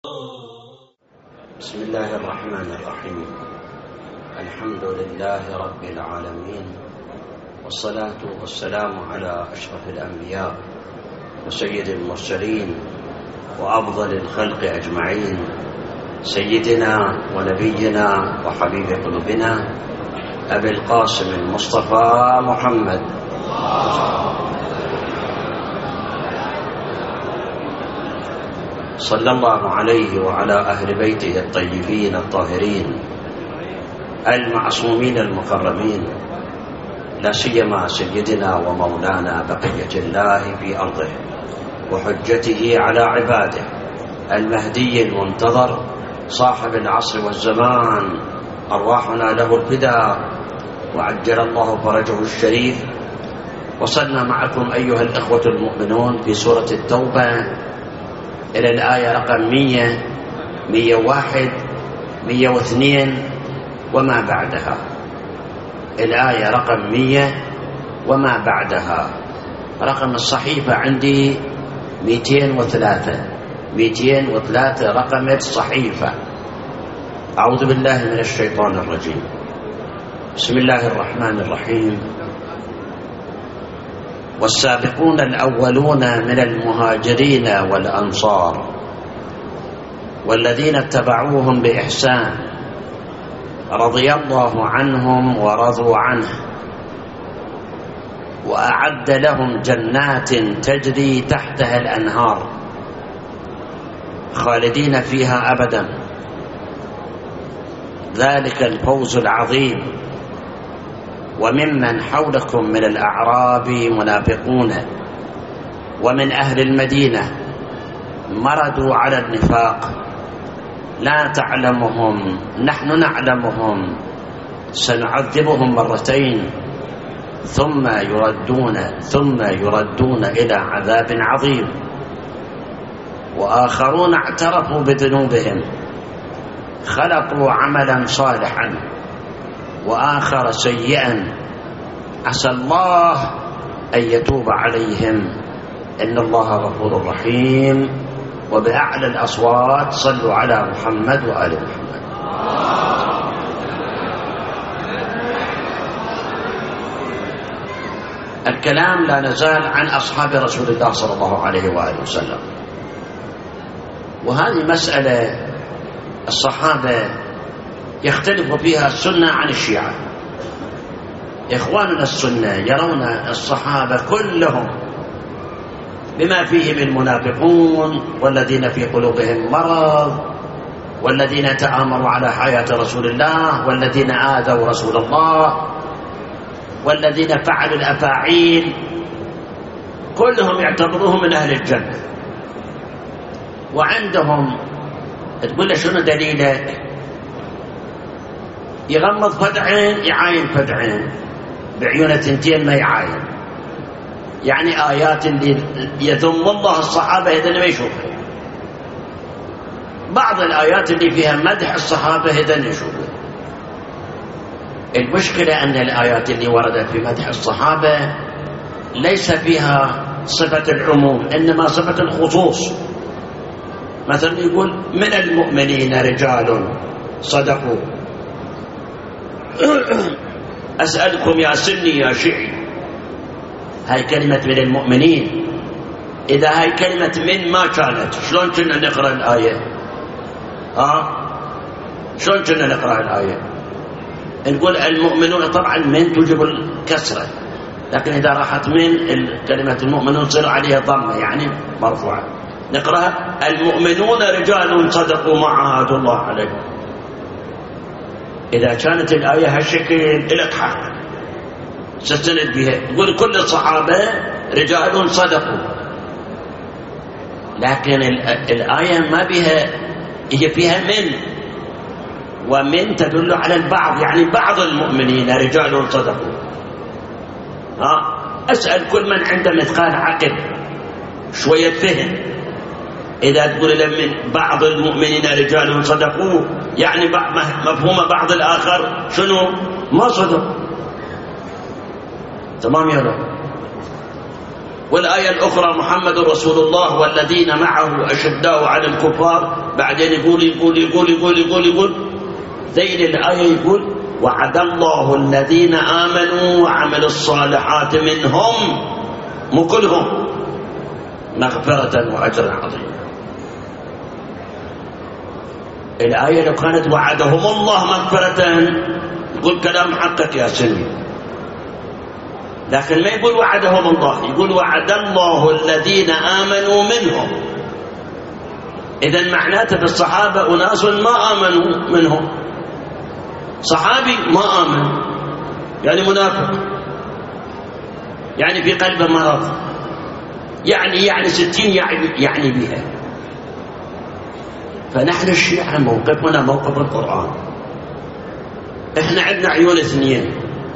بسم الله الرحمن الرحيم. الحمد لله رب العالمين، والصلاة والسلام على أشرف الأنبياء وسيد المرسلين وأفضل الخلق أجمعين، سيدنا ونبينا وحبيب قلوبنا أبي القاسم المصطفى محمد صلى الله عليه وعلى أهل بيته الطيبين الطاهرين المعصومين المكرمين، لا سيما سيدنا ومولانا بقية الله في أرضه وحجته على عباده المهدي المنتظر صاحب العصر والزمان، أرواحنا له الفداء وعجل الله فرجه الشريف. وصلنا معكم أيها الإخوة المؤمنون في سورة التوبة إلى الآية رقم 100 101 102 وما بعدها. الآية رقم 100 وما بعدها. رقم الصحيفة عندي 203 رقم الصحيفة. أعوذ بالله من الشيطان الرجيم. بسم الله الرحمن الرحيم. والسابقون الأولون من المهاجرين والأنصار والذين اتبعوهم بإحسان رضي الله عنهم ورضوا عنه وأعد لهم جنات تجري تحتها الأنهار خالدين فيها أبدا، ذلك الفوز العظيم. وممن حولكم من الأعراب منافقون ومن أهل المدينة مردوا على النفاق لا تعلمهم نحن نعلمهم سنعذبهم مرتين ثم يردون إلى عذاب عظيم. وآخرون اعترفوا بذنوبهم خلقوا عملا صالحا وآخر سيئا عسى الله أن يتوب عليهم إن الله غفور رحيم. وبأعلى الأصوات صلوا على محمد وآل محمد. الكلام لا نزال عن أصحاب رسول الله صلى الله عليه وآله وسلم، وهذه مسألة الصحابة يختلف فيها السنة عن الشيعة. إخواننا السنة يرون الصحابة كلهم بما فيهم المنافقون والذين في قلوبهم مرض والذين تآمروا على حياة رسول الله والذين آذوا رسول الله والذين فعلوا الأفاعيل، كلهم يعتبروهم من أهل الجنة. وعندهم تقول له شنو دليلك؟ يغمض فدعين يعاين فدعين، بعيونه تنتين ما يعاين. يعني آيات اللي يذم الله الصحابة إذن ما يشوفها، بعض الآيات اللي فيها مدح الصحابة إذن يشوفها. المشكلة أن الآيات اللي وردت في مدح الصحابة ليس فيها صفة العموم إنما صفة الخصوص. مثلا يقول من المؤمنين رجال صدقوا. أسألكم يا سني يا شيعي، هاي كلمة من المؤمنين. إذا هاي كلمة من ما كانت شلون كنا نقرأ الآية؟ شلون كنا نقرأ الآية؟ نقول المؤمنون، طبعا من تجب الكسرة، لكن إذا راحت من كلمة المؤمنون صار عليها ضمة يعني مرفوعة، نقرأها المؤمنون رجال صدقوا ما عاهدوا الله عليه. إذا كانت الآية هالشكل لك حق ستند بها، يقول كل الصحابة رجال صدقوا، لكن الآية ما بها، هي فيها من، ومن تدل على البعض، يعني بعض المؤمنين رجال صدقوا. أسأل كل من عنده مثقال عقل شوية فهم، إذا تقول من بعض المؤمنين رجال صدقوا يعني مفهوم بعض الآخر شنو؟ ما صدق. تمام يا رب. والآية الأخرى محمد رسول الله والذين معه أشداء على الكفار بعدين يقول ذيل الآية يقول وعد الله الذين آمنوا وعملوا الصالحات منهم مو كلهم مغفرة وأجر عظيم. الآية لو كانت وعدهم الله مغفرة يقول كلام حقك يا سلمي، لكن ما يقول وعدهم الله، يقول وعد الله الذين آمنوا منهم. إذن معناته في الصحابة أناس ما آمنوا منهم. صحابي ما آمن يعني منافق، يعني في قلبه مرض، يعني 60 يعني بها. فنحن الشيعة موقفنا موقف القرآن. احنا عندنا عيون 2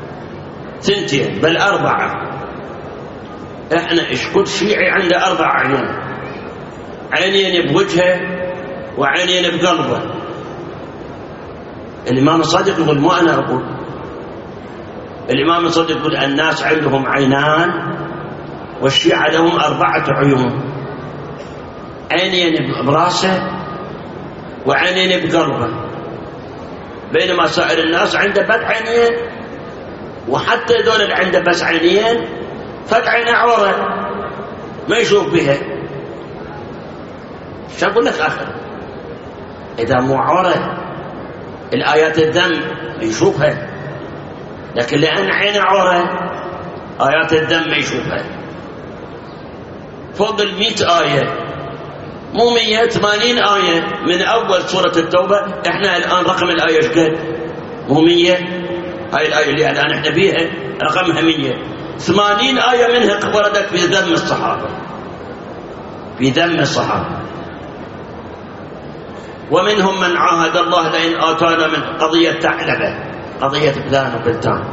بل 4. احنا كل شيعي عنده 4 عيون، عينين بوجهه وعينين بقلبه. الإمام الصادق يقول مو أنا أقول، الإمام الصادق يقول الناس عندهم عينان والشيعة لهم 4 عيون، عينين براسه وعينين بقلبه، بينما سائر الناس عنده بس عينين، وحتى دول اللي عنده بس عينين فد عين عورة ما يشوف بها. شو أقول لك آخر؟ إذا مو عورة الآيات الدم يشوفها، لكن لأن عين عورة آيات الدم ما يشوفها. فوق 100 آية، مو 180 آية من أول سورة التوبة. إحنا الآن رقم الآية ايش قد؟ مو 100. هاي الآية اللي الآن إحنا بيها رقمها 100. 80 آية منها وردت في ذم الصحابة، في ذم الصحابة. ومنهم من عاهد الله لئن آتانا من قضية ثعلبة، قضية فلان وبلتان.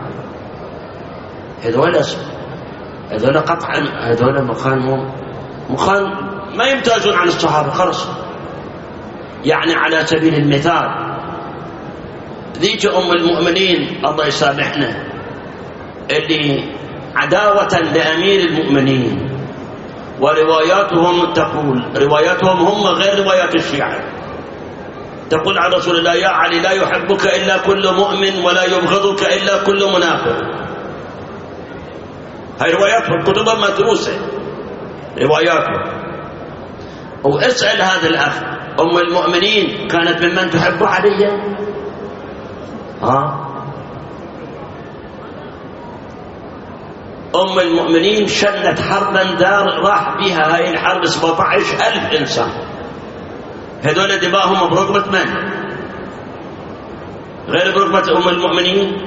هذول قطعا هذول مخان ما يمتازون عن الصحابة خلص. يعني على سبيل المثال ذيك أم المؤمنين الله يسامحنا اللي عداوة لأمير المؤمنين، ورواياتهم تقول، رواياتهم هم غير روايات الشيعة، تقول عن رسول الله يا علي لا يحبك إلا كل مؤمن ولا يبغضك إلا كل منافق. هاي رواياتهم كتبها مدروسة رواياتهم. واسأل هذا الأخ أم المؤمنين كانت ممن تحب عليا؟ أم المؤمنين شنت حربا دار راح بها هاي الحرب 17,000 إنسان. هذول دماءهم برغبة من؟ غير برغبة أم المؤمنين.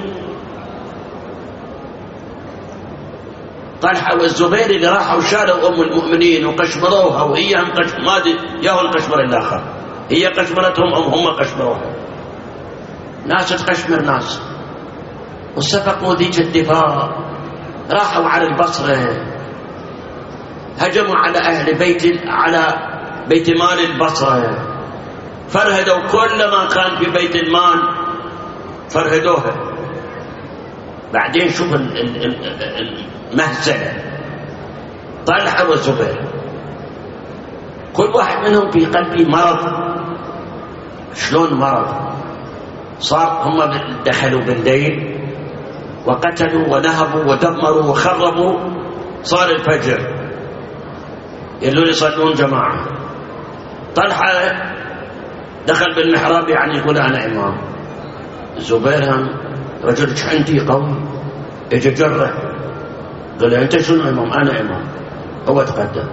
طلحة والزبير اللي راحوا شالوا أم المؤمنين وقشمروها، وهي هم ما ادري ياهو القشمر الآخر، هي قشمرتهم أم هم قشمروها. ناس تقشمر ناس، وسفقوا ذيك الدفاع، راحوا على البصرة، هجموا على أهل على بيت مال البصرة، فرهدوا كل ما كان في بيت المال فرهدوها. بعدين شوف المهزلة، طلحة والزبير كل واحد منهم في قلبي مرض. شلون مرض؟ صار هم دخلوا بالليل وقتلوا ونهبوا ودمروا وخربوا، صار الفجر يقولون يصلون جماعة. طلحة دخل بالمحراب يعني يقول أنا إمام. الزبير هم رجل شحنتي قوي، اجى جره قال له أنت شنو إمام؟ أنا إمام. هو تقدم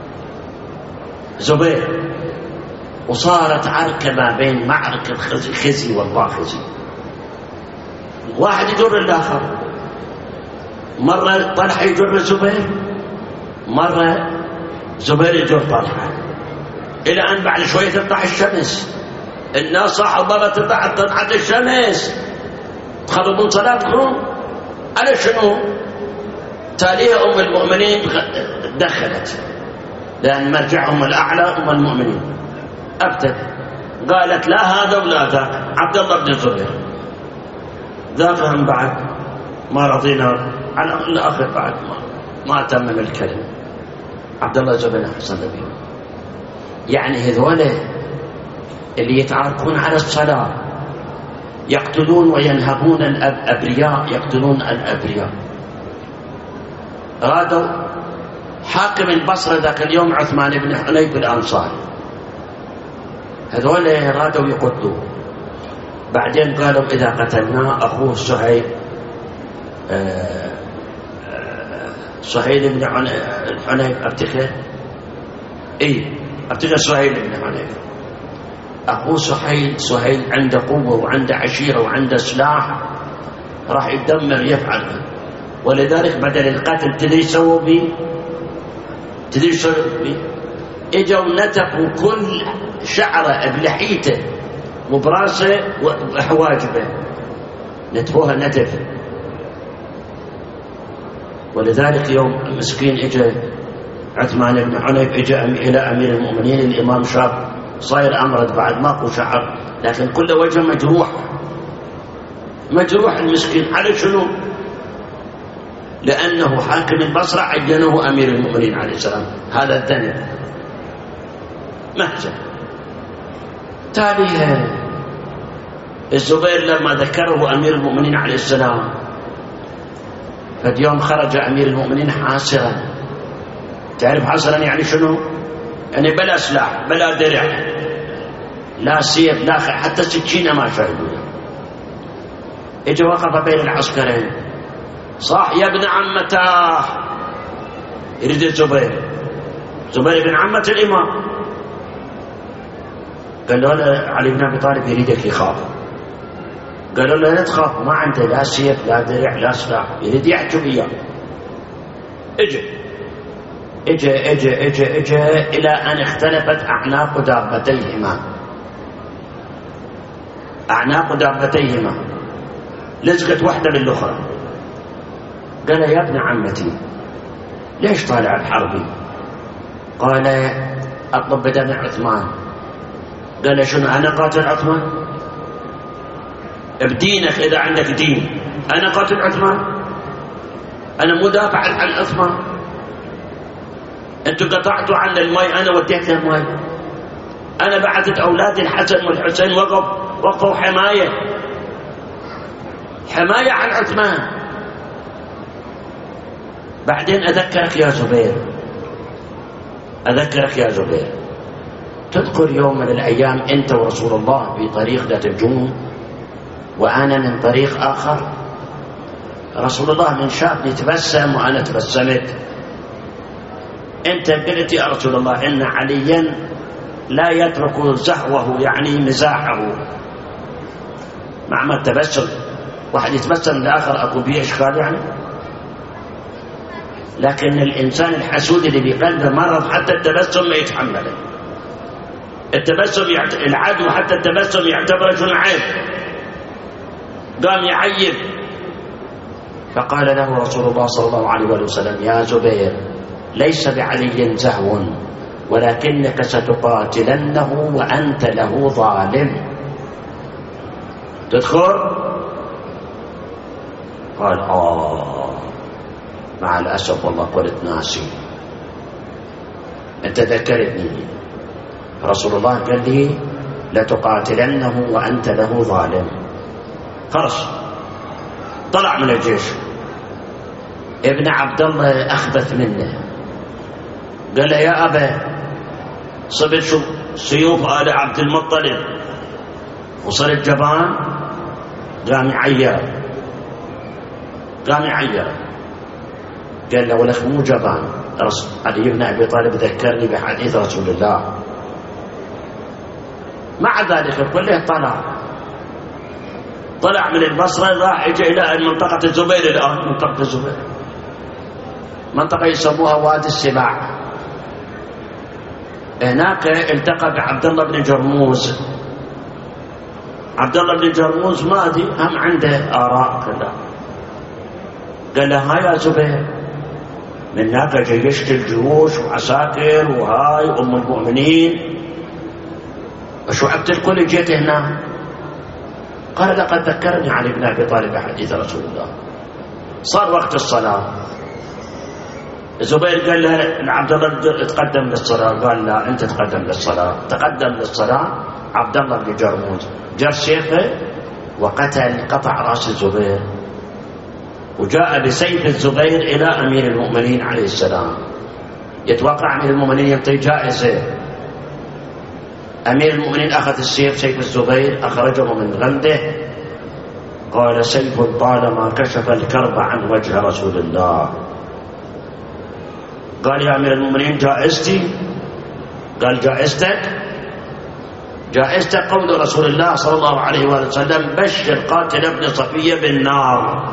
زبير، وصارت عركة ما بين معركة خزي والله خزي، واحد يجر الآخر. مرة طلحة يجر الزبير، مرة زبير يجر طلحة، إلى أن بعد شوية تطلع الشمس. الناس صاحوا بابا تطلع الشمس، تخربون صلاتكم على شنو؟ تاليها أم المؤمنين دخلت، لأن مرجعهم الأعلى أم المؤمنين أبتد، قالت لا هذا ولا ذاك، عبد الله بن الزبير ذاك هم بعد ما رضينا على الآخر، بعد ما تمم الكلمة. عبد الله الزبير حسن نبي. يعني هذول اللي يتعاركون على الصلاة، يقتلون وينهبون الأبرياء، يقتلون الأبرياء. رادوا حاكم البصرة ذاك اليوم عثمان بن حنيف الأنصاري، هذول رادوا يقتلوه. بعدين قالوا إذا قتلناه أخوه سهيل بن حنيف، أفتكر سهيل بن حنيف، أخوه سهيل عنده قوة وعنده عشيرة وعنده سلاح، راح يدمر يفعل. ولذلك بدل القتل تدري سووا بيه، اجوا نتفوا كل شعره بلحيته وبراسه وحواجبه، نتفوها نتف. ولذلك يوم مسكين اجى عثمان بن حنيف اجى الى امير المؤمنين الامام شاب صاير امرض بعد ماكو شعر، لكن كل وجه مجروح المسكين. على شنو؟ لأنه حاكم البصرة عينه أمير المؤمنين عليه السلام، هذا الذنب مهزة. تالي الزبير لما ذكره أمير المؤمنين عليه السلام، فاليوم خرج أمير المؤمنين حاسرا. تعرف حاسرا يعني شنو؟ يعني بلا سلاح بلا درع لا سيف لا حتى سكينة ما شاهدوا. اجى وقف بين العسكرين، صاح يا ابن عمته، يريد الزبير بن عمة الإمام. قال له علي بن أبي طالب يريدك يخاف. قالوا له لا تخاف، ما عنده لا سيف لا درع لا سلاح، يريد يحكم إياه. اجى إلى أن اختلفت أعناق دابتيهما، لزقت واحدة بالأخرى. قال يا ابن عمتي ليش طالع الحربي؟ قال أطلب بدم عثمان. قال شنو أنا قاتل عثمان؟ بدينك إذا عندك دين، أنا قاتل عثمان؟ أنا مدافع عن عثمان. أنتوا قطعتوا عن الماء، أنا وديت له الماء. أنا بعثت أولادي الحسن والحسين وقفوا حماية عن عثمان. بعدين أذكرك يا زبير، تذكر يوم من الأيام أنت ورسول الله في طريق ذات الجنون وأنا من طريق آخر، رسول الله من شافني تبسم وأنا تبسمت، أنت قلت يا رسول الله إن عليا لا يترك زهوه يعني مزاحه. مع ما التبسم واحد يتبسم لآخر أكو بيه إشكال يعني، لكن الإنسان الحسود اللي بقلبه مرض حتى التبسم ما يتحمله. التبسم العدو حتى التبسم يعتبره شنو عيب، قام يعيب. فقال له رسول الله صلى الله عليه وسلم يا زبير ليس بعلي زهو ولكنك ستقاتلنه وأنت له ظالم. تدخل؟ قال مع الأسف والله قلت ناسي، أنت ذكرتني. رسول الله قال لي لتقاتلنه وأنت له ظالم. خرج طلع من الجيش. ابن عبد الله أخبث منه، قال له يا أبا صبت سيوف آل عبد المطلب وصرت جبان. قام يعير. قال له ولك مو جبان. علي بن أبي طالب ذكرني بحديث رسول الله. مع ذلك كله طلع من البصرة، راح اجى إلى منطقة الزبير. الآن منطقة الزبير منطقة يسموها وادي السباع. هناك التقى بعبد الله بن جرموز. عبد الله بن جرموز ما أدري هم عنده آراء كذا. قال له هاي يا زبير، من هناك جيشت الجيوش وعساكر وهاي أم المؤمنين، وشعبت الكل جيت هنا. قال لقد ذكرني علي بن أبي طالب حديث رسول الله. صار وقت الصلاة. الزبير قال له عبد الله تقدم للصلاة. قال لا أنت تقدم للصلاة. تقدم للصلاة عبد الله بن جرموز جر سيفه وقتل قطع رأس الزبير، وجاء بسيف الزبير إلى أمير المؤمنين عليه السلام. يتوقع أمير المؤمنين يعطي جائزة. أمير المؤمنين أخذ السيف، سيف الزبير، أخرجه من غمده، قال: سيف طالما كشف الكرب عن وجه رسول الله. قال: يا أمير المؤمنين جائزتي؟ قال: جائزتك قول رسول الله صلى الله عليه وسلم: بشر قاتل ابن صفية بالنار.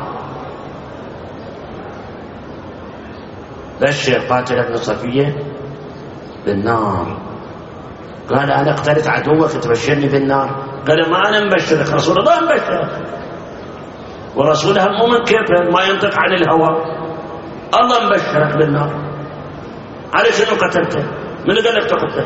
بشر قاتل ابن صفية بالنار. قال: أنا اقتلت عدوك تبشرني بالنار؟ قال: ما أنا مبشرك، رسول الله مبشرك، ورسولها المؤمن كيف ما ينطق عن الهوى، الله مبشرك بالنار. على شنو قتلته؟ من قال لك تقتله؟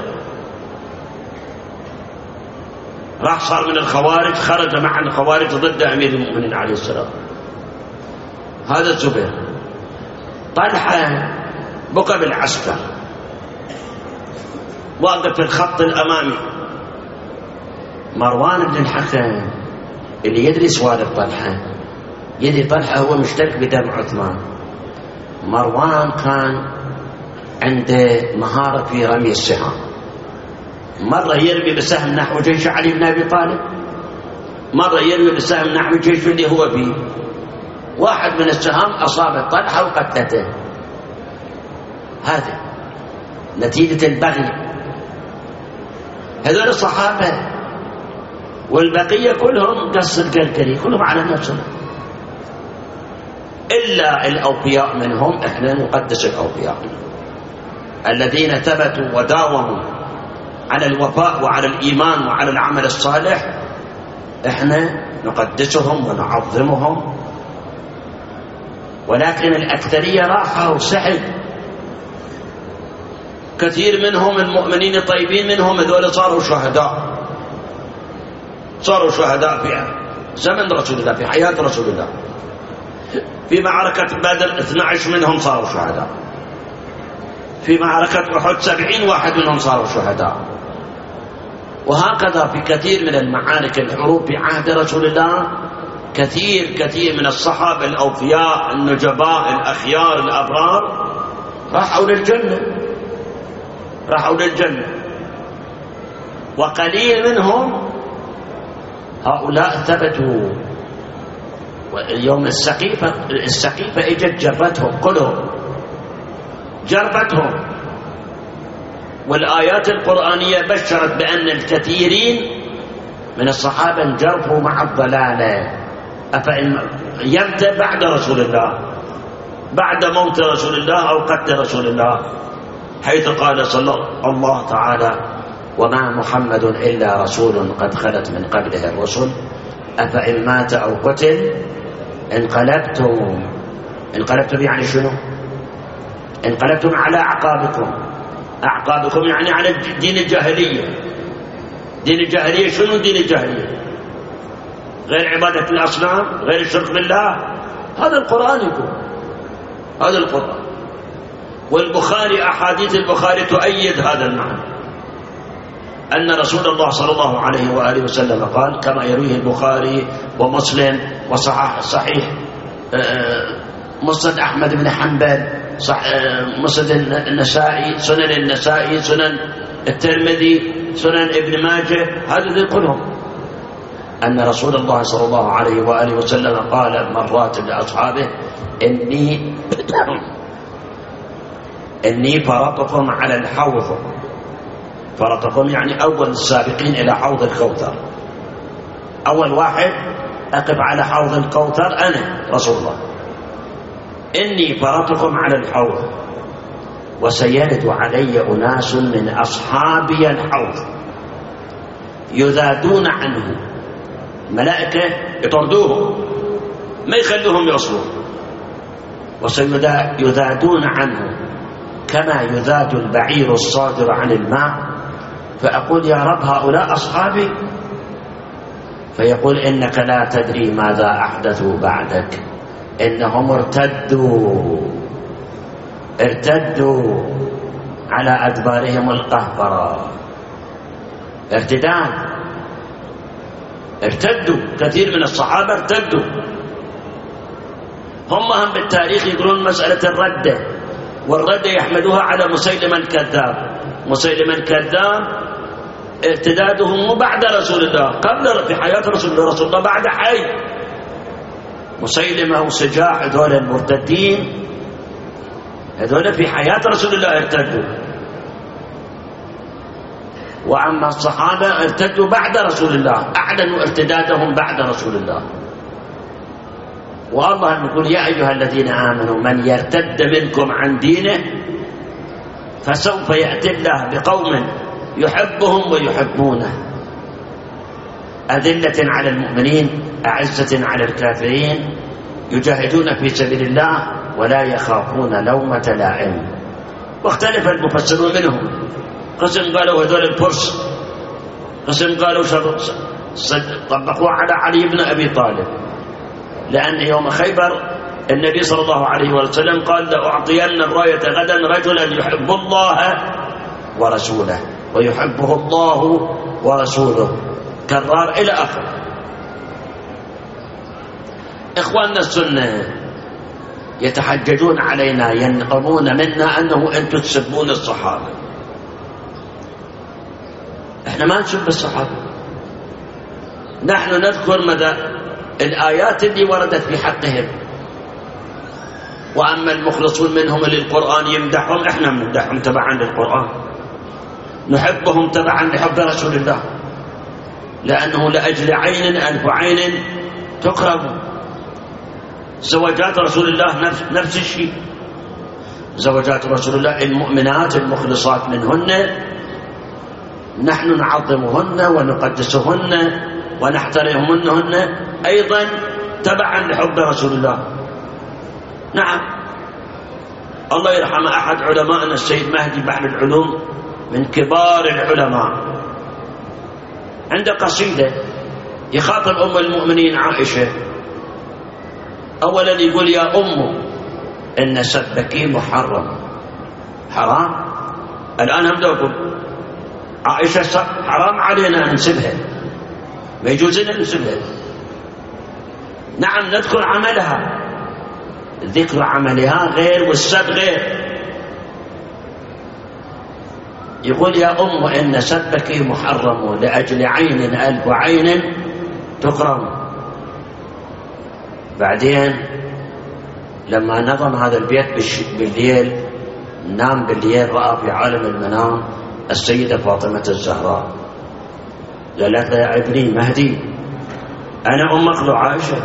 راح صار من الخوارج، خرج مع الخوارج ضد أمير المؤمنين عليه السلام. هذا الزبير. طلحة بقى بالعسكر، واقف في الخط الأمامي. مروان بن الحكم اللي يدري سوالف طلحة يدري طلحة هو مشترك بدم عثمان. مروان كان عنده مهارة في رمي السهام، مرة يرمي بسهم نحو جيش علي بن أبي طالب، مرة يرمي بسهم نحو جيش اللي هو فيه. واحد من السهام أصاب طلحة وقتلته. هذا نتيجة البغي. هذول الصحابة والبقية كلهم قص القلقلي، كلهم على نفسهم، إلا الأوفياء منهم. إحنا نقدس الأوفياء الذين ثبتوا وداوموا على الوفاء وعلى الإيمان وعلى العمل الصالح، إحنا نقدسهم ونعظمهم. ولكن الأكثرية راحوا وسحب. كثير منهم المؤمنين الطيبين منهم هذول صاروا شهداء في زمن رسول الله، في حياة رسول الله. في معركة بدر 12 منهم صاروا شهداء. في معركة أحد 70 واحد منهم صاروا شهداء. وهكذا في كثير من المعارك الحروب في عهد رسول الله، كثير من الصحابة الأوفياء النجباء الأخيار الأبرار راحوا للجنة. وقليل منهم هؤلاء ثبتوا. يوم السقيفة اجت جربتهم كلهم، والآيات القرآنية بشرت بأن الكثيرين من الصحابة انجرفوا مع الضلالة. أفإن يمتى بعد رسول الله، بعد موت رسول الله أو قتل رسول الله، حيث قال صلى الله تعالى: وما محمد إلا رسول قد خلت من قبله الرسل أفإن مات أو قتل انقلبتم يعني شنو؟ انقلبتم على أعقابكم يعني على دين الجاهلية. دين الجاهلية شنو دين الجاهلية؟ غير عبادة الأصنام، غير الشرك بالله. هذا القرآن يقول، هذا القرآن. والبخاري أحاديث البخاري تؤيد هذا المعنى، أن رسول الله صلى الله عليه وآله وسلم قال كما يرويه البخاري ومسلم وصحيح مسند أحمد بن حنبل، مسند النسائي، سنن النسائي، سنن الترمذي، سنن ابن ماجه، هذا كلهم أن رسول الله صلى الله عليه وآله وسلم قال مرات لأصحابه: إني فرطكم على الحوض. فرطكم يعني أول السابقين إلى حوض الكوثر، أول واحد أقف على حوض الكوثر أنا رسول الله. إني فرطكم على الحوض وسيرد علي أناس من أصحابي الحوض يذادون عنه، ملائكة يطردوهم ما يخلوهم يوصلون، وسيذادون عنه كما يذاد البعير الصادر عن الماء. فأقول: يا رب هؤلاء أصحابي. فيقول: إنك لا تدري ماذا أحدثوا بعدك، إنهم ارتدوا على أدبارهم القهقرة. ارتداد ارتدوا، كثير من الصحابة ارتدوا. هم بالتاريخ يقولون مسألة الردة، والردة يحملوها على مسيلمة الكذاب. مسيلمة الكذاب ارتداده مو بعد رسول الله، قبل في حياة رسول الله، رسول الله بعد حي. مسيلمة وسجاع هذول المرتدين هذول في حياة رسول الله ارتدوا، وأما الصحابة ارتدوا بعد رسول الله، أعلنوا ارتدادهم بعد رسول الله. والله يقول يا أيها الذين آمنوا من يرتد منكم عن دينه فسوف يأتي الله بقوم يحبهم ويحبونه أذلة على المؤمنين أعزة على الكافرين يجاهدون في سبيل الله ولا يخافون لومة لائم. واختلف المفسرون منهم، قسم قالوا هذول الفرس، قسم قالوا طبقوا على علي بن أبي طالب، لأن يوم خيبر النبي صلى الله عليه وسلم قال لأعطين الراية غدا رجلا يحب الله ورسوله ويحبه الله ورسوله، كرار إلى آخره. إخواننا السنة يتحججون علينا، ينقمون منا أنه أنتم تسبون الصحابة. احنا ما نسب الصحابة، نحن نذكر مدى الآيات اللي وردت في حقهم، وأما المخلصون منهم اللي القرآن يمدحهم احنا نمدحهم تبعا للقرآن، نحبهم تبعا لحب رسول الله، لأنه لأجل عين ألف عين تقرب. زوجات رسول الله نفس الشيء، زوجات رسول الله المؤمنات المخلصات منهن نحن نعظمهن ونقدسهن ونحترمهن أيضا تبعا لحب رسول الله. نعم، الله يرحم أحد علماءنا السيد مهدي بحر العلوم من كبار العلماء، عنده قصيدة يخاطب أم المؤمنين عائشة. أولا يقول يا أم إن سبك محرم، حرام. الآن هم دوكم عائشة حرام علينا أن نسبها، ما يجوز لنا نسبها. نعم نذكر عملها، ذكر عملها غير والسب غير. يقول يا أم إن سبك محرم لأجل عين ألف عين تكرم. بعدين لما نظم هذا البيت بالليل، نام بالليل، رأى في عالم المنام السيدة فاطمة الزهراء، قالت له يا ابني مهدي أنا أمك لو عائشة.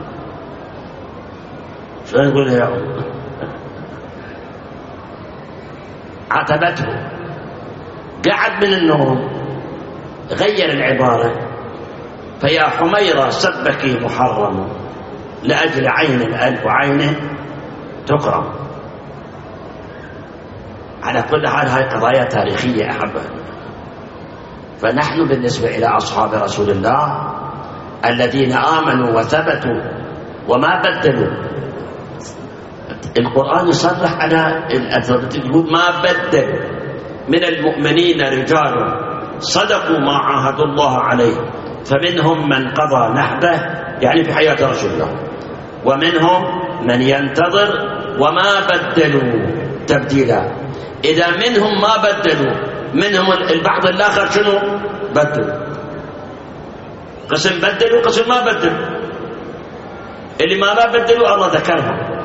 شو نقول يا أم؟ عاتبته، قعد من النوم غير العبارة، فيا حميرة سبك محرم لأجل عين ألف عين تكرم. على كل حال هاي قضايا تاريخية أحبها. فنحن بالنسبة إلى أصحاب رسول الله الذين آمنوا وثبتوا وما بدلوا، القرآن يصرح على الأثبات، يقول ما بدلوا، من المؤمنين رجال صدقوا ما عاهدوا الله عليه، فمنهم من قضى نحبه يعني في حياة رسول الله، ومنهم من ينتظر وما بدلوا تبديلا. إذا منهم ما بدلوا، منهم البعض الآخر شنو بدلوا؟ قسم بدلوا قسم ما بدلوا. اللي ما بدلوا الله ذكرهم،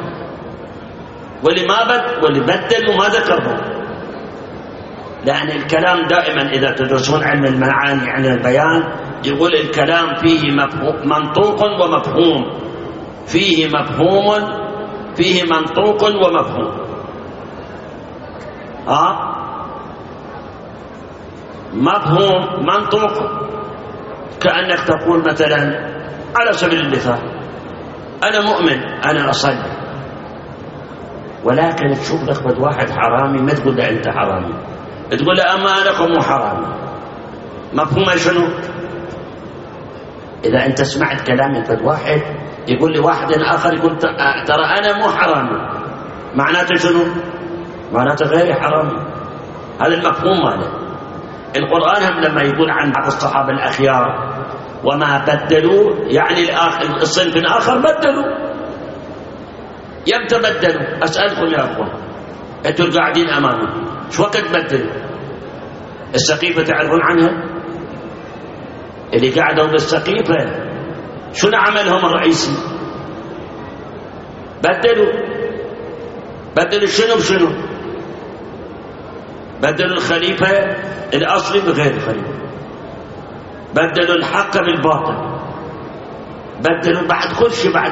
واللي بدلوا ما ذكرهم. لأن الكلام دائما إذا تدرسون علم المعاني عن البيان يقول الكلام فيه منطوق ومفهوم، فيه مفهوم، فيه منطوق ومفهوم. مفهوم منطوق كأنك تقول مثلا على سبيل المثال أنا مؤمن أنا أصلي، ولكن تشوف لك واحد حرامي ما تقول له أنت حرامي، تقول له أمانكم مو حرامي. مفهوم شنو؟ إذا أنت سمعت كلامي فد واحد يقول لي واحد آخر يقول ترى أنا مو حرامي، معناته شنو؟ معناته غير حرامي. هذا المفهوم ماله. القرآن هم لما يقول عن بعض الصحابة الأخيار وما بدلوا يعني الصنف الآخر بدلوا. يمتى بدلوا؟ أسألكم يا أخوان، أنتم قاعدين أمامي شو وقت بدلوا؟ السقيفة تعرفون عنها؟ اللي قاعدوا بالسقيفة شنو عملهم الرئيسي؟ بدلوا شنو بشنو؟ بدلوا الخليفة الأصلي بغير الخليفة، بدلوا الحق بالباطل، بدلوا بعد كل شيء، بعد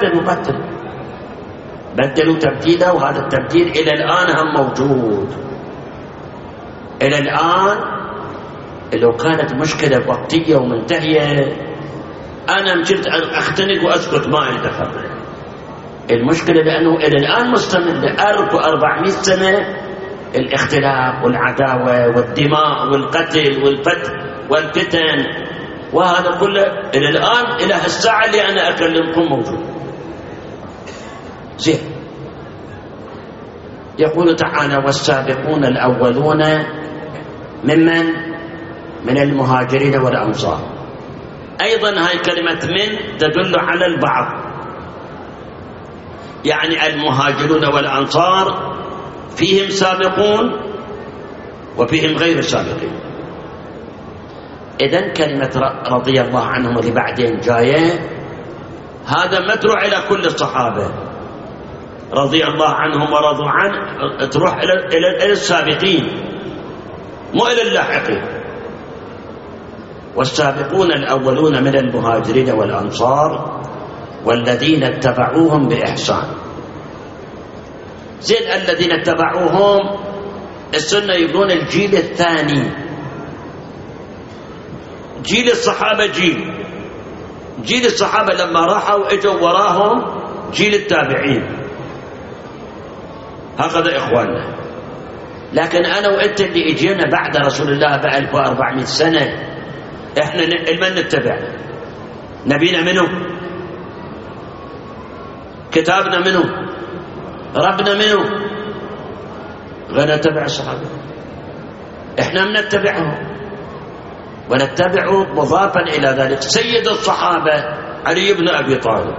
بدلوا تبديلا. وهذا التبديل إلى الآن هم موجود. إلى الآن لو كانت مشكلة وقتية ومنتهية أنا كنت أختنق وأسكت ما عندي دخل. المشكلة لأنه إلى الآن مستمر 400 سنة الاختلاف والعداوة والدماء والقتل والفتن وهذا كله إلى الآن إلى الساعة اللي أنا أكلمكم موجود. زين، يقول تعالى والسابقون الأولون من المهاجرين والأنصار. أيضا هاي كلمة من تدل على البعض، يعني المهاجرون والأنصار فيهم سابقون وفيهم غير سابقين. إذن كلمة رضي الله عنهم اللي بعدين جاية هذا ما تروح إلى كل الصحابة رضي الله عنهم ورضوا عنه، تروح إلى السابقين مو إلى اللاحقين. والسابقون الأولون من المهاجرين والأنصار والذين اتبعوهم بإحسان. زين، الذين اتبعوهم السنة يقولون الجيل الثاني، جيل الصحابة، جيل الصحابة لما راحوا اجوا وراهم جيل التابعين، هكذا إخواننا. لكن أنا وأنت اللي اجينا بعد رسول الله ب1400 سنة احنا من نتبع؟ نبينا منه؟ كتابنا منه؟ ربنا منه؟ غير نتبع الصحابة. احنا نتبعهم ونتبع مضافا إلى ذلك سيد الصحابة علي بن أبي طالب.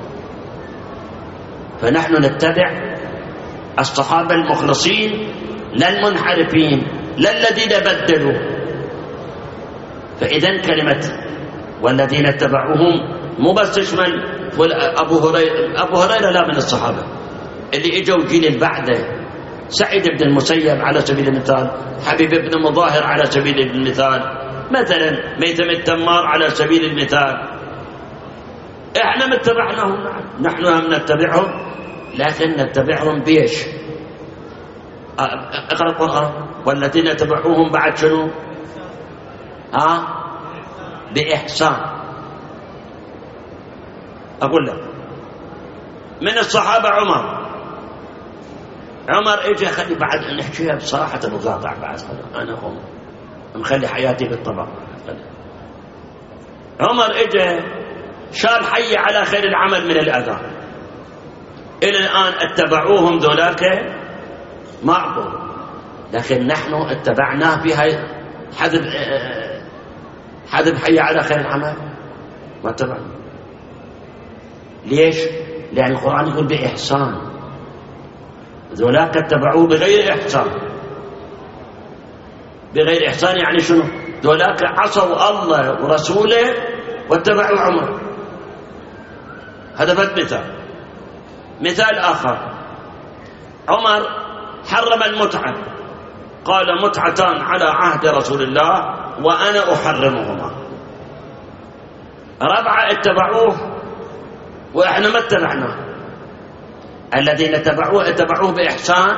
فنحن نتبع الصحابة المخلصين لا المنحرفين لا الذين بدلوا. فإذن كلمة والذين اتبعوهم مو بس تشمل أبو هريرة لا من الصحابة اللي اجوا جيل بعده، سعيد بن المسيب على سبيل المثال، حبيب بن مظاهر على سبيل المثال، مثلا ميثم التمار على سبيل المثال. احنا متبعناهم، نحن هم نتبعهم، لكن نتبعهم بيش؟ اقرأ القرآن والذين اتبعوهم بعد شنو؟ بإحسان. أقول لك من الصحابة عمر اجى، خلي بعد نحكيها بصراحة مقاطع بعد، أنا مخلي حياتي بالطبع. عمر اجى شال حي على خير العمل من الأذى. إلى الآن اتبعوهم ذولاك معقول، لكن نحن اتبعناه بها حذف حي على خير العمل ما اتبعنا. ليش؟ لأن القرآن يقول بإحسان، ذولاك اتبعوه بغير إحسان. بغير إحسان يعني شنو؟ ذولاك عصوا الله ورسوله واتبعوا عمر. هذا فد مثال آخر، عمر حرم المتعة، قال متعتان على عهد رسول الله وأنا أحرمهما. ربعة اتبعوه وإحنا ما اتبعناه. الذين اتبعوه بإحسان،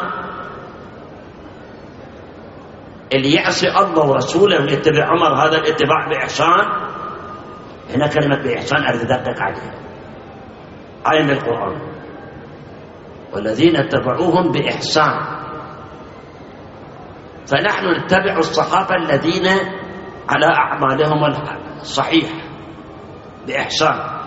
اللي يعصي الله ورسوله ويتبع عمر هذا الاتباع بإحسان. هنا كلمة بإحسان أريد أدقق عليها، آية من القرآن والذين اتبعوهم بإحسان. فنحن نتبع الصحابة الذين على أعمالهم الصحيح بإحسان،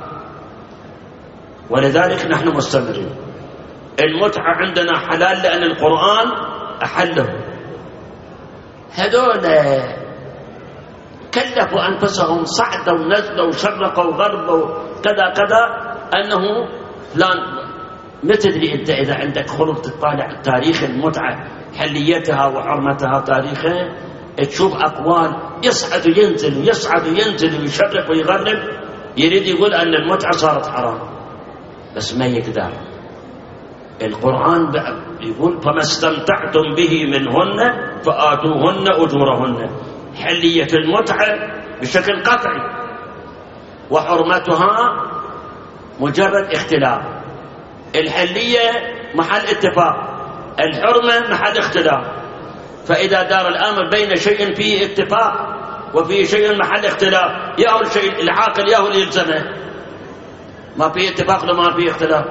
ولذلك نحن مستمرين. المتعة عندنا حلال لأن القرآن أحله. هذول كلفوا أنفسهم صعدوا ونزلوا وشرقوا وغربوا كذا كذا، أنه فلان. ما تدري أنت إذا عندك خلق تطالع تاريخ المتعة حليتها وحرمتها تاريخها، تشوف أقوال يصعد وينزل ويصعد وينزل ويشرق ويغرب، يريد يقول أن المتعة صارت حرام، بس ما يقدر. القرآن يقول فما استمتعتم به منهن فآتوهن أجورهن. حلية المتعة بشكل قطعي، وحرمتها مجرد اختلاف. الحلية محل اتفاق، الحرمة محل اختلاف. فإذا دار الأمر بين شيء فيه اتفاق وفيه شيء محل اختلاف، ياهو الشيء العاقل ياهو اللي يلزمه. ما فيه اتفاق لو ما فيه اختلاف.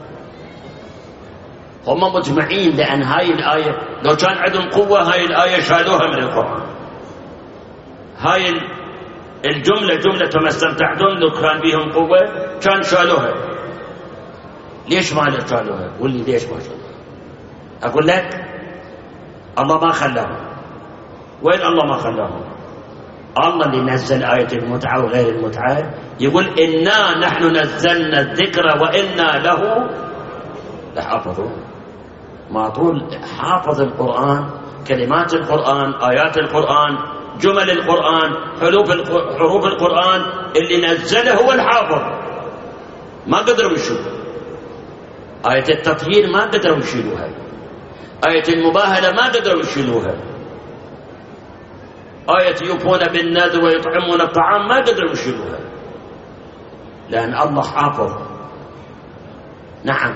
هم مجمعين، لأن هاي الآية لو كان عندهم قوة هاي الآية شالوها من القرآن. هاي الجملة جملة فما استمتعتم لو كان بيهم قوة كان شالوها. ليش ما شالوها؟ قول لي ليش ما شالوها؟ أقول لك الله ما خلاهم. وين الله ما خلاهم؟ الله اللي نزل آية المتعة وغير المتعة يقول إنا نحن نزلنا الذكر وإنا له لحافظون. ما طول حافظ القرآن، كلمات القرآن، آيات القرآن، جمل القرآن، حروف القرآن، اللي نزله هو الحافظ. ما قدروا يشيلوها. آية التطهير ما قدروا يشيلوها. آية المباهلة ما قدروا يشيلوها. آية يوفون بالنذر ويطعمون الطعام ما قدروا يشيلوها، لأن الله حافظ. نعم.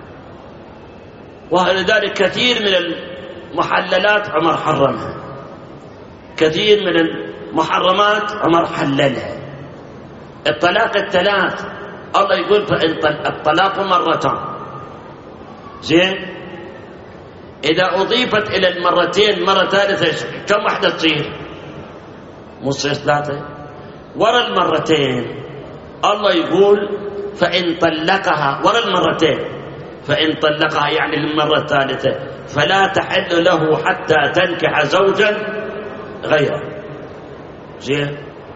ولذلك كثير من المحللات عمر حرمها، كثير من المحرمات عمر حللها. الطلاق الثلاث الله يقول الطلاق مرتان. زين، إذا أضيفت إلى المرتين مرة ثالثة كم واحدة تصير؟ مو تصير ثلاثة؟ ورا المرتين الله يقول فإن طلقها، ورا المرتين فإن طلقها يعني المرة الثالثة فلا تحل له حتى تنكح زوجا غيره. زين،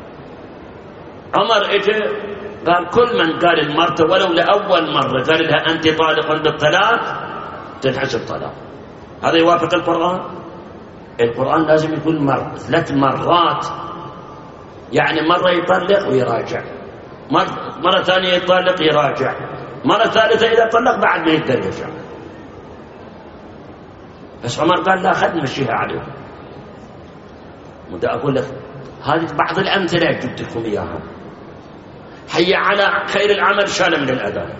عمر اجى قال كل من قال المرته ولو لأول مرة قال لها أنت طالق بالطلاق تنحسب طلاق. هذا يوافق القرآن؟ القرآن لازم يكون ثلاث مرات، يعني مرة يطلق ويراجع، مرة ثانية يطلق يراجع، مرة ثالثة إذا طلق بعد ما يقدر يرجع. بس عمر قال لا، خد نمشيها عليهم. وده أقول لك هذه بعض الأمثلة جبت لكم إياها. حي على خير العمل شال من الأذان.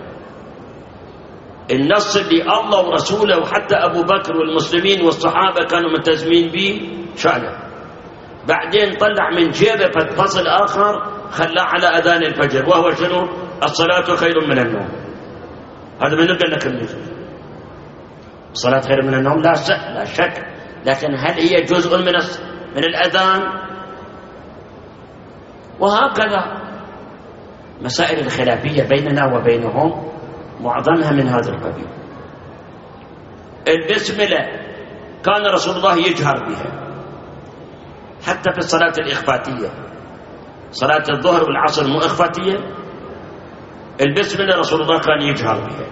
النص اللي الله ورسوله وحتى أبو بكر والمسلمين والصحابة كانوا ملتزمين به شاله. بعدين طلع من جيبه فصل آخر خلاه على أذان الفجر، وهو شنو؟ الصلاة خير من النوم. هذا من قال لك الصلاة خير من النوم؟ لا شك، لكن هل هي جزء من الأذان؟ وهكذا مسائل الخلافية بيننا وبينهم معظمها من هذا القبيل. البسملة كان رسول الله يجهر بها حتى في الصلاة الإخفاتية، صلاة الظهر والعصر مو إخفاتية؟ البسملة رسول الله كان يجهر بها.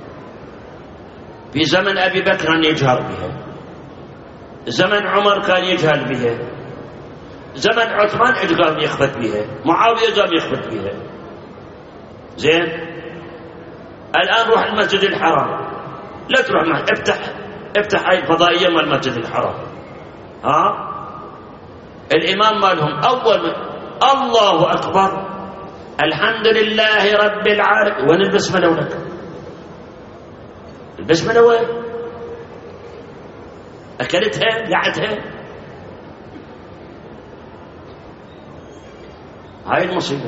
في زمن أبي بكر كان يجهر بها، زمن عمر كان يجهر بها، زمن عثمان قام يخفت بها، معاوية قام يخفت بها. زين، الآن روح المسجد الحرام، لا تروح افتح هاي الفضائية مال المسجد الحرام. الإمام مالهم أول الله أكبر الحمد لله رب العالمين. وين البسملة ولك؟ البسملة وين؟ أكلتها؟ قعدتها؟ هاي المصيبة.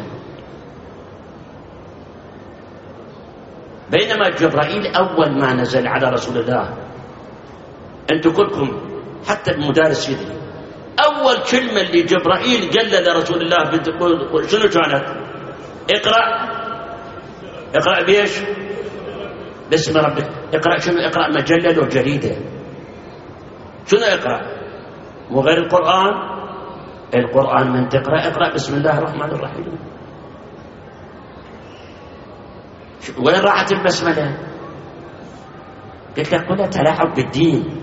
بينما جبرائيل أول ما نزل على رسول الله، أنتم كلكم حتى المدارس يدري أول كلمة اللي جبرائيل قال لرسول الله شنو كانت؟ اقرأ بيش؟ باسم ربك. اقرأ شنو؟ اقرأ مجلة وجريدة. شنو اقرأ؟ مو غير القرآن؟ القرآن من تقرأ اقرأ بسم الله الرحمن الرحيم. وين راحت البسملة؟ قلت لك كلها تلاعب بالدين،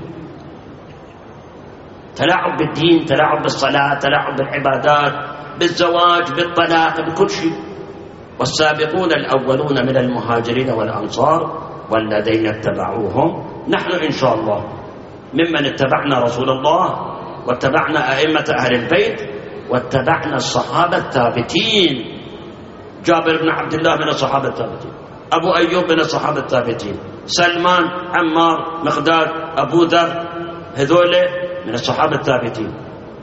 تلاعب بالدين، تلاعب بالصلاة، تلاعب بالعبادات، بالزواج، بالطلاق، بكل شيء. والسابقون الأولون من المهاجرين والأنصار والذين اتبعوهم، نحن إن شاء الله ممن اتبعنا رسول الله واتبعنا أئمة أهل البيت واتبعنا الصحابة الثابتين. جابر بن عبد الله من الصحابة الثابتين، أبو أيوب من الصحابة الثابتين، سلمان، عمار، مقداد، أبو ذر، هذول من الصحابة الثابتين.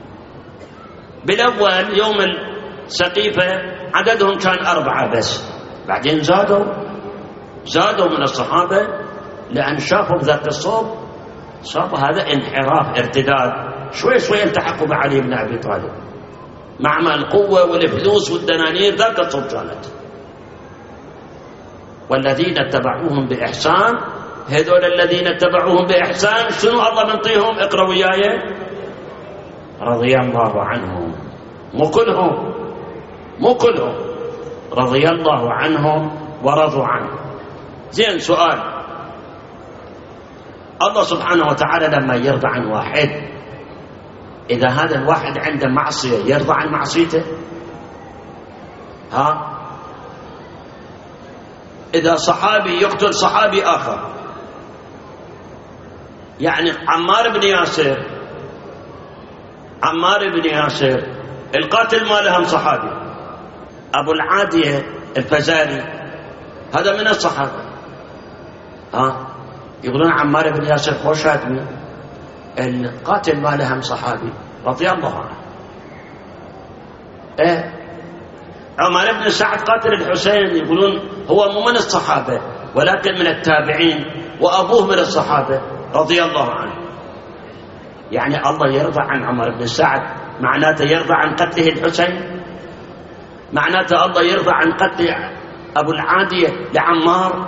بالأول يوم السقيفة عددهم كان 4 بس، بعدين زادوا من الصحابة لأن شافوا بذات الصوب صار هذا انحراف، ارتداد، شوي شوي التحقوا بعلي بن أبي طالب مع القوة والفلوس والدنانير، ذاك الصوب كانت. والذين اتبعوهم بإحسان، هذول الذين اتبعوهم بإحسان شنو الله منطيهم؟ اقرأوا وياي، رضي الله عنهم. مو كلهم رضي الله عنهم ورضوا عنه. زين، سؤال، الله سبحانه وتعالى لما يرضى عن واحد، إذا هذا الواحد عنده معصية يرضى عن معصيته؟ إذا صحابي يقتل صحابي آخر، يعني عمار بن ياسر القاتل مالهم صحابي، أبو العادية الفزاري هذا من الصحابة، يقولون عمار بن ياسر خوش آدمي، القاتل مالهم صحابي رضي الله عنه. عمر بن سعد قاتل الحسين يقولون هو مو من الصحابة ولكن من التابعين، وأبوه من الصحابة رضي الله عنه. يعني الله يرضى عن عمر بن سعد معناته يرضى عن قتله الحسين، معناته الله يرضى عن قتل أبو العادية لعمار،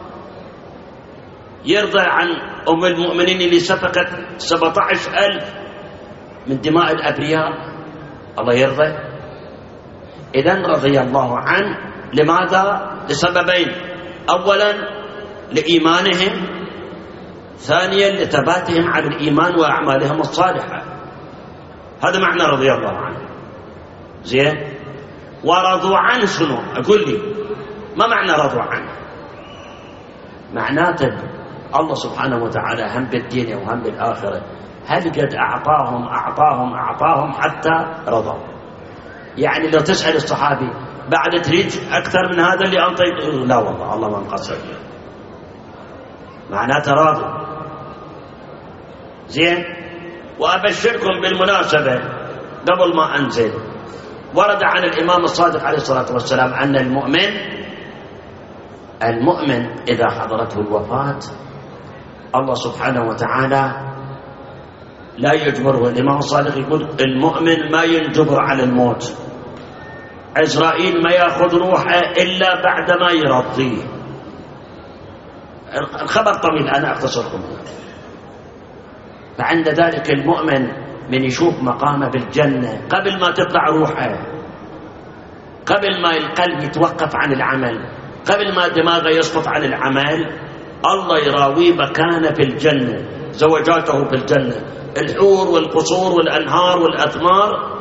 يرضى عن أم المؤمنين اللي سفكت 17,000 من دماء الأبرياء، الله يرضى. إذن رضي الله عنه، لماذا؟ لسببين: أولا لإيمانهم، ثانيا لثباتهم على الإيمان وأعمالهم الصالحة. هذا معنى رضي الله عنه. زين، ورضوا عنه شنو؟ أقول لي ما معنى رضوا عنه؟ معناته الله سبحانه وتعالى هم بالدين وهم بالآخرة هل قد أعطاهم حتى رضوا. يعني لو تسأل الصحابي بعد تريد أكثر من هذا اللي أنطيت، لا والله الله ما انقصر، معناته راضي. زين، وأبشركم بالمناسبة قبل ما أنزل، ورد عن الإمام الصادق عليه الصلاة والسلام أن المؤمن إذا حضرته الوفاة الله سبحانه وتعالى لا يجبره. الإمام الصادق يقول المؤمن ما ينجبر على الموت، عزرائيل ما يأخذ روحه إلا بعد ما يرضيه. الخبر طويل أنا أختصركم. فعند ذلك المؤمن من يشوف مقامه بالجنة قبل ما تطلع روحه، قبل ما القلب يتوقف عن العمل، قبل ما دماغه يسقط عن العمل، الله يراويه مكانه في الجنة، زوجاته في الجنة، الحور والقصور والأنهار والأثمار.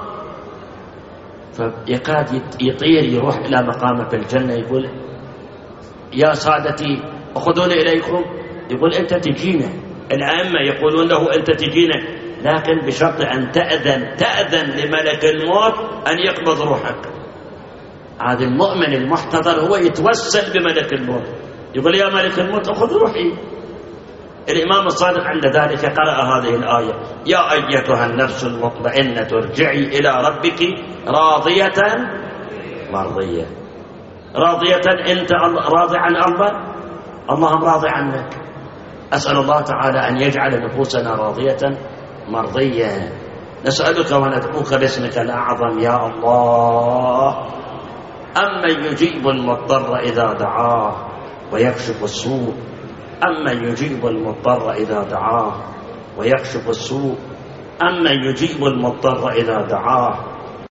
فيكاد يطير يروح إلى مقامه في الجنة، يقول يا سادتي أخذوني إليكم، يقول أنت تجينا. الأئمة يقولون له أنت تجينا، لكن بشرط أن تأذن لملك الموت أن يقبض روحك. هذا المؤمن المحتضر هو يتوسل بملك الموت، يقول يا ملك الموت أخذ روحي. الإمام الصادق عند ذلك قرأ هذه الآية: يا أيتها النفس المطمئنة ارجعي إلى ربك راضية مرضية. راضية، أنت راضي عن الله، اللهم راضي عنك. أسأل الله تعالى أن يجعل نفوسنا راضية مرضية. نسألك وندعوك باسمك الأعظم يا الله: أمن يجيب المضطر إذا دعاه ويكشف السوء، أمن يجيب المضطر إذا دعاه ويكشف السوء، أمن يجيب المضطر إذا دعاه